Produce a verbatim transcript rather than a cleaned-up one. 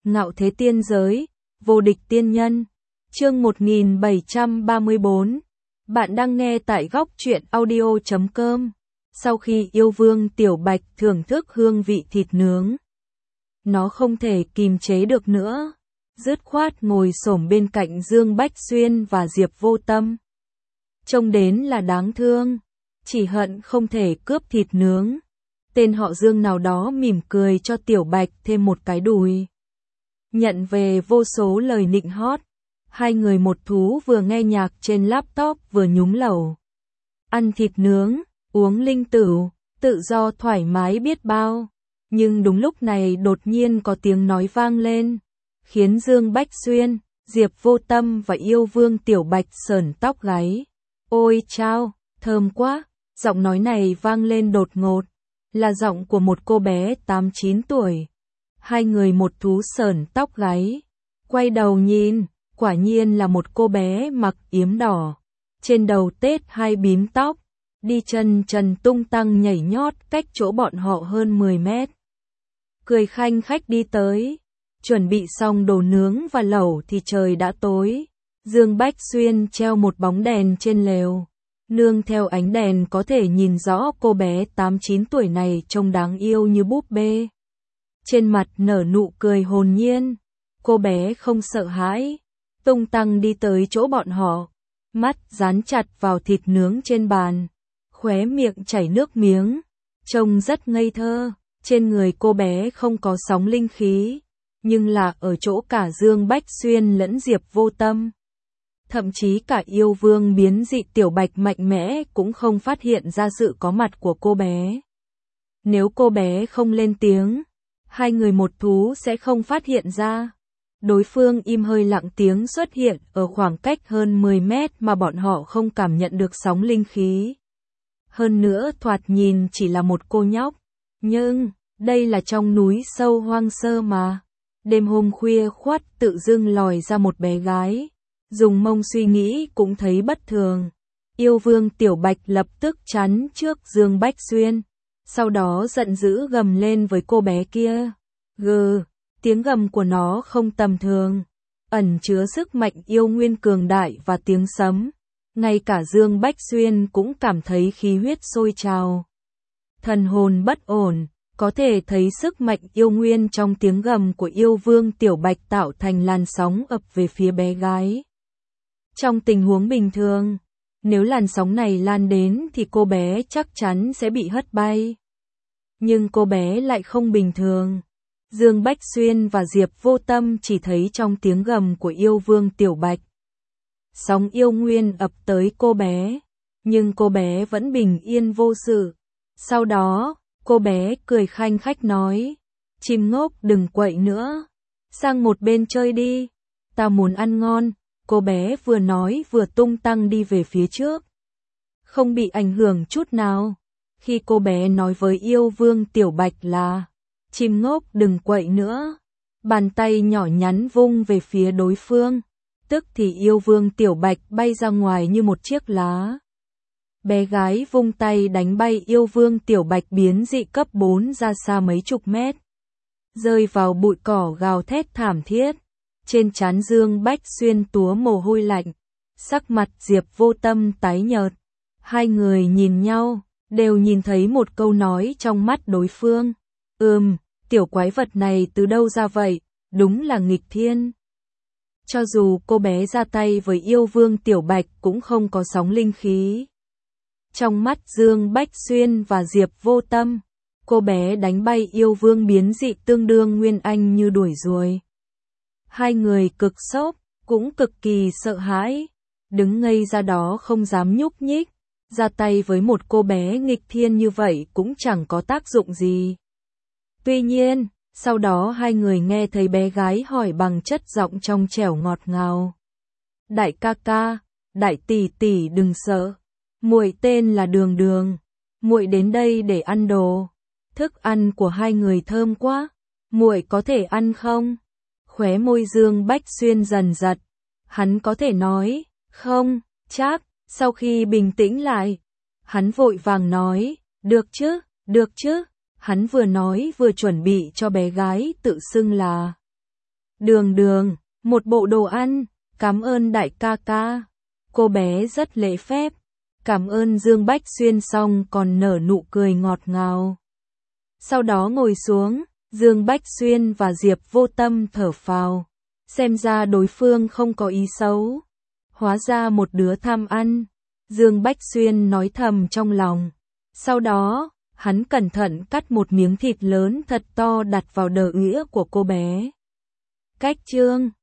Ngạo thế tiên giới, vô địch tiên nhân. Chương một nghìn bảy trăm ba mươi tư. Bạn đang nghe tại góc truyện audio chấm com. Sau khi yêu vương Tiểu Bạch thưởng thức hương vị thịt nướng, nó không thể kìm chế được nữa, dứt khoát ngồi xổm bên cạnh Dương Bách Xuyên và Diệp Vô Tâm. Trông đến là đáng thương, chỉ hận không thể cướp thịt nướng. Tên họ Dương nào đó mỉm cười cho Tiểu Bạch thêm một cái đùi. Nhận về vô số lời nịnh hót, hai người một thú vừa nghe nhạc trên laptop vừa nhúng lẩu. Ăn thịt nướng, uống linh tửu, tự do thoải mái biết bao. Nhưng đúng lúc này đột nhiên có tiếng nói vang lên, khiến Dương Bách Xuyên, Diệp Vô Tâm và yêu vương Tiểu Bạch sởn tóc gáy. Ôi chao, thơm quá! Giọng nói này vang lên đột ngột, là giọng của một cô bé tám chín tuổi. Hai người một thú sởn tóc gáy, quay đầu nhìn, quả nhiên là một cô bé mặc yếm đỏ, trên đầu tết hai bím tóc, đi chân trần tung tăng nhảy nhót cách chỗ bọn họ hơn mười mét. Cười khanh khách đi tới, chuẩn bị xong đồ nướng và lẩu thì trời đã tối. Dương Bách Xuyên treo một bóng đèn trên lều, nương theo ánh đèn có thể nhìn rõ cô bé tám chín tuổi này trông đáng yêu như búp bê. Trên mặt nở nụ cười hồn nhiên, cô bé không sợ hãi, tung tăng đi tới chỗ bọn họ, mắt dán chặt vào thịt nướng trên bàn, khóe miệng chảy nước miếng, trông rất ngây thơ. Trên người cô bé không có sóng linh khí, nhưng là ở chỗ cả Dương Bách Xuyên lẫn Diệp Vô Tâm. Thậm chí cả yêu vương biến dị Tiểu Bạch mạnh mẽ cũng không phát hiện ra sự có mặt của cô bé. Nếu cô bé không lên tiếng, hai người một thú sẽ không phát hiện ra. Đối phương im hơi lặng tiếng xuất hiện ở khoảng cách hơn mười mét mà bọn họ không cảm nhận được sóng linh khí. Hơn nữa thoạt nhìn chỉ là một cô nhóc, nhưng đây là trong núi sâu hoang sơ mà. Đêm hôm khuya khoắt tự dưng lòi ra một bé gái, dùng mông suy nghĩ cũng thấy bất thường. Yêu vương Tiểu Bạch lập tức chắn trước Dương Bách Xuyên, sau đó giận dữ gầm lên với cô bé kia. Gừ, tiếng gầm của nó không tầm thường, ẩn chứa sức mạnh yêu nguyên cường đại và tiếng sấm. Ngay cả Dương Bách Xuyên cũng cảm thấy khí huyết sôi trào, thần hồn bất ổn, có thể thấy sức mạnh yêu nguyên trong tiếng gầm của yêu vương Tiểu Bạch tạo thành làn sóng ập về phía bé gái. Trong tình huống bình thường, nếu làn sóng này lan đến thì cô bé chắc chắn sẽ bị hất bay. Nhưng cô bé lại không bình thường. Dương Bách Xuyên và Diệp Vô Tâm chỉ thấy trong tiếng gầm của yêu vương Tiểu Bạch, sóng yêu nguyên ập tới cô bé, nhưng cô bé vẫn bình yên vô sự. Sau đó, cô bé cười khanh khách nói, chim ngốc đừng quậy nữa, sang một bên chơi đi, ta muốn ăn ngon. Cô bé vừa nói vừa tung tăng đi về phía trước, không bị ảnh hưởng chút nào. Khi cô bé nói với yêu vương Tiểu Bạch là, chim ngốc đừng quậy nữa, bàn tay nhỏ nhắn vung về phía đối phương, tức thì yêu vương Tiểu Bạch bay ra ngoài như một chiếc lá. Bé gái vung tay đánh bay yêu vương Tiểu Bạch biến dị cấp bốn ra xa mấy chục mét, rơi vào bụi cỏ gào thét thảm thiết. Trên trán Dương Bách Xuyên túa mồ hôi lạnh, sắc mặt Diệp Vô Tâm tái nhợt. Hai người nhìn nhau, đều nhìn thấy một câu nói trong mắt đối phương. Ừm, tiểu quái vật này từ đâu ra vậy, đúng là nghịch thiên. Cho dù cô bé ra tay với yêu vương Tiểu Bạch cũng không có sóng linh khí. Trong mắt Dương Bách Xuyên và Diệp Vô Tâm, cô bé đánh bay yêu vương biến dị tương đương nguyên anh như đuổi ruồi. Hai người cực sốc, cũng cực kỳ sợ hãi, đứng ngây ra đó không dám nhúc nhích. Ra tay với một cô bé nghịch thiên như vậy cũng chẳng có tác dụng gì. Tuy nhiên, sau đó hai người nghe thấy bé gái hỏi bằng chất giọng trong trẻo ngọt ngào. Đại ca ca, đại tỷ tỷ đừng sợ, muội tên là Đường Đường, muội đến đây để ăn đồ. Thức ăn của hai người thơm quá, muội có thể ăn không? Khóe môi Dương Bách Xuyên dần giật, hắn có thể nói, không, chắc. Sau khi bình tĩnh lại, hắn vội vàng nói, được chứ, được chứ. Hắn vừa nói vừa chuẩn bị cho bé gái tự xưng là Đường đường, một bộ đồ ăn, cảm ơn đại ca ca. Cô bé rất lễ phép, cảm ơn Dương Bách Xuyên xong còn nở nụ cười ngọt ngào. Sau đó ngồi xuống, Dương Bách Xuyên và Diệp Vô Tâm thở phào, xem ra đối phương không có ý xấu. Hóa ra một đứa tham ăn, Dương Bách Xuyên nói thầm trong lòng. Sau đó, hắn cẩn thận cắt một miếng thịt lớn thật to đặt vào đờ nghĩa của cô bé. Cách chương